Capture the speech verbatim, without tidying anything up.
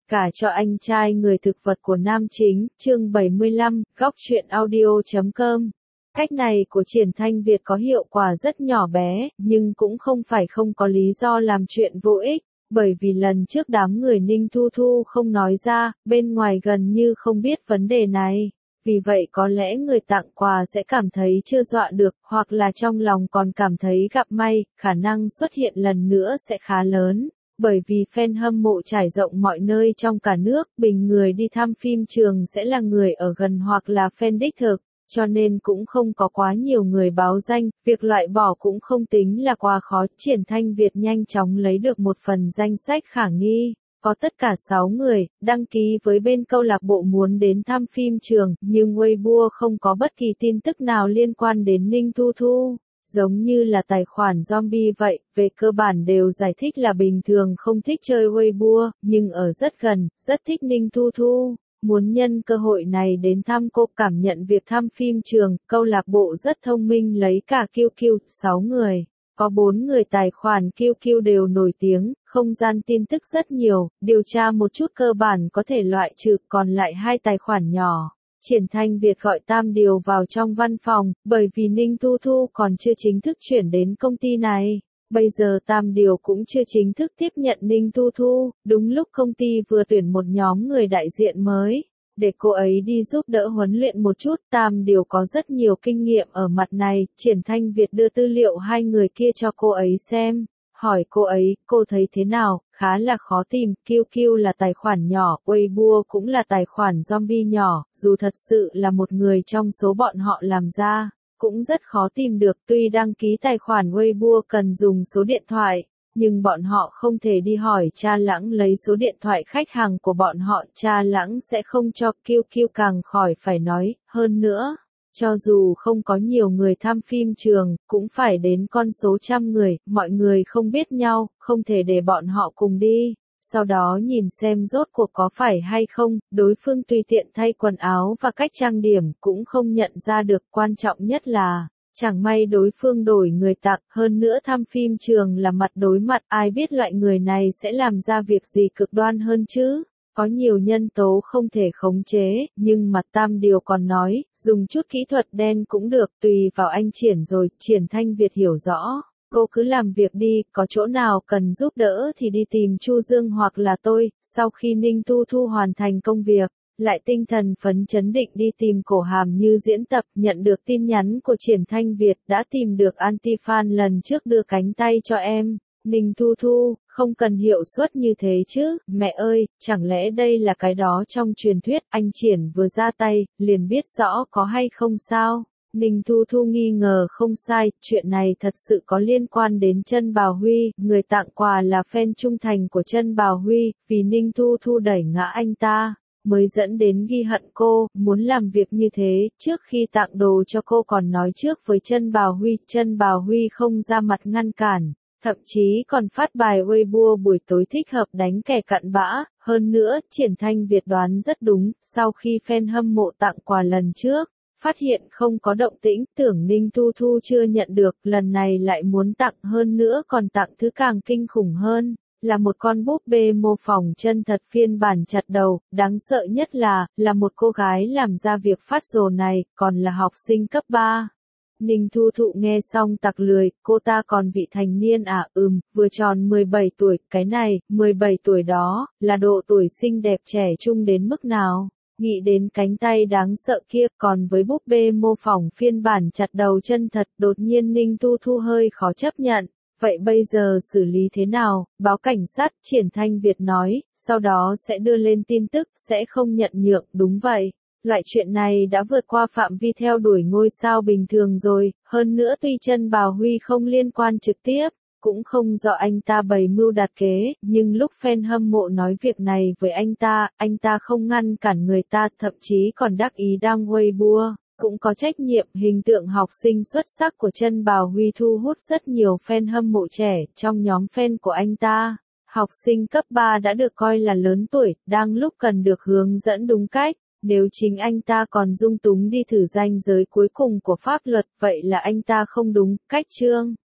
Cả cho anh trai người thực vật của nam chính, chương bảy mươi lăm, góc truyện audio chấm com. Cách này của Triển Thanh Việt có hiệu quả rất nhỏ bé, nhưng cũng không phải không có lý do làm chuyện vô ích, bởi vì lần trước đám người Ninh Thu Thu không nói ra, bên ngoài gần như không biết vấn đề này. Vì vậy có lẽ người tặng quà sẽ cảm thấy chưa dọa được, hoặc là trong lòng còn cảm thấy gặp may, khả năng xuất hiện lần nữa sẽ khá lớn. Bởi vì fan hâm mộ trải rộng mọi nơi trong cả nước, bình người đi thăm phim trường sẽ là người ở gần hoặc là fan đích thực, cho nên cũng không có quá nhiều người báo danh, việc loại bỏ cũng không tính là quá khó. Triển Thanh Việt nhanh chóng lấy được một phần danh sách khả nghi, có tất cả sáu người, đăng ký với bên câu lạc bộ muốn đến thăm phim trường, nhưng Weibo không có bất kỳ tin tức nào liên quan đến Ninh Thu Thu. Giống như là tài khoản zombie vậy, về cơ bản đều giải thích là bình thường không thích chơi Weibo, nhưng ở rất gần, rất thích Ninh Thu Thu. Muốn nhân cơ hội này đến thăm cô, cảm nhận việc thăm phim trường, câu lạc bộ rất thông minh lấy cả quy quy, sáu người. Có bốn người tài khoản quy quy đều nổi tiếng, không gian tin tức rất nhiều, điều tra một chút cơ bản có thể loại trừ, còn lại hai tài khoản nhỏ. Triển Thanh Việt gọi Tam Điều vào trong văn phòng, bởi vì Ninh Thu Thu còn chưa chính thức chuyển đến công ty này. Bây giờ Tam Điều cũng chưa chính thức tiếp nhận Ninh Thu Thu, đúng lúc công ty vừa tuyển một nhóm người đại diện mới. Để cô ấy đi giúp đỡ huấn luyện một chút, Tam Điều có rất nhiều kinh nghiệm ở mặt này. Triển Thanh Việt đưa tư liệu hai người kia cho cô ấy xem. Hỏi cô ấy, cô thấy thế nào, khá là khó tìm, quy quy là tài khoản nhỏ, Weibo cũng là tài khoản zombie nhỏ, dù thật sự là một người trong số bọn họ làm ra, cũng rất khó tìm được. Tuy đăng ký tài khoản Weibo cần dùng số điện thoại, nhưng bọn họ không thể đi hỏi Cha Lãng lấy số điện thoại khách hàng của bọn họ, Cha Lãng sẽ không cho, quy quy càng khỏi phải nói, hơn nữa. Cho dù không có nhiều người thăm phim trường, cũng phải đến con số trăm người, mọi người không biết nhau, không thể để bọn họ cùng đi. Sau đó nhìn xem rốt cuộc có phải hay không, đối phương tùy tiện thay quần áo và cách trang điểm cũng không nhận ra được. Quan trọng nhất là, chẳng may đối phương đổi người tặng, hơn nữa thăm phim trường là mặt đối mặt, ai biết loại người này sẽ làm ra việc gì cực đoan hơn chứ. Có nhiều nhân tố không thể khống chế, nhưng mặt Tam Điều còn nói, dùng chút kỹ thuật đen cũng được, tùy vào anh Triển rồi. Triển Thanh Việt hiểu rõ, cô cứ làm việc đi, có chỗ nào cần giúp đỡ thì đi tìm Chu Dương hoặc là tôi. Sau khi Ninh Thu Thu hoàn thành công việc, lại tinh thần phấn chấn định đi tìm Cổ Hàm Như diễn tập, nhận được tin nhắn của Triển Thanh Việt, đã tìm được anti-fan lần trước đưa cánh tay cho em. Ninh Thu Thu, không cần hiệu suất như thế chứ, mẹ ơi, chẳng lẽ đây là cái đó trong truyền thuyết, anh Triển vừa ra tay, liền biết rõ có hay không sao? Ninh Thu Thu nghi ngờ không sai, chuyện này thật sự có liên quan đến Chân Bào Huy, người tặng quà là fan trung thành của Chân Bào Huy, vì Ninh Thu Thu đẩy ngã anh ta, mới dẫn đến ghi hận cô, muốn làm việc như thế. Trước khi tặng đồ cho cô còn nói trước với Chân Bào Huy, Chân Bào Huy không ra mặt ngăn cản. Thậm chí còn phát bài Weibo buổi tối thích hợp đánh kẻ cặn bã. Hơn nữa, Triển Thanh Việt đoán rất đúng, sau khi fan hâm mộ tặng quà lần trước, phát hiện không có động tĩnh, tưởng Ninh Thu Thu chưa nhận được, lần này lại muốn tặng, hơn nữa còn tặng thứ càng kinh khủng hơn, là một con búp bê mô phỏng chân thật phiên bản chặt đầu. Đáng sợ nhất là, là một cô gái làm ra việc phát rồ này, còn là học sinh cấp ba. Ninh Thu Thu nghe xong tặc lười, cô ta còn vị thành niên à, ừm, vừa tròn mười bảy tuổi, cái này, mười bảy tuổi đó, là độ tuổi xinh đẹp trẻ trung đến mức nào. Nghĩ đến cánh tay đáng sợ kia, còn với búp bê mô phỏng phiên bản chặt đầu chân thật, đột nhiên Ninh Thu Thu hơi khó chấp nhận. Vậy bây giờ xử lý thế nào? Báo cảnh sát, Triển Thanh Việt nói, sau đó sẽ đưa lên tin tức, sẽ không nhận nhượng. Đúng vậy. Loại chuyện này đã vượt qua phạm vi theo đuổi ngôi sao bình thường rồi, hơn nữa tuy Chân Bào Huy không liên quan trực tiếp, cũng không do anh ta bày mưu đặt kế, nhưng lúc fan hâm mộ nói việc này với anh ta, anh ta không ngăn cản người ta, thậm chí còn đắc ý đăng Weibo, cũng có trách nhiệm. Hình tượng học sinh xuất sắc của Chân Bào Huy thu hút rất nhiều fan hâm mộ trẻ, trong nhóm fan của anh ta. Học sinh cấp ba đã được coi là lớn tuổi, đang lúc cần được hướng dẫn đúng cách. Nếu chính anh ta còn dung túng đi thử ranh giới cuối cùng của pháp luật, vậy là anh ta không đúng cách. Chương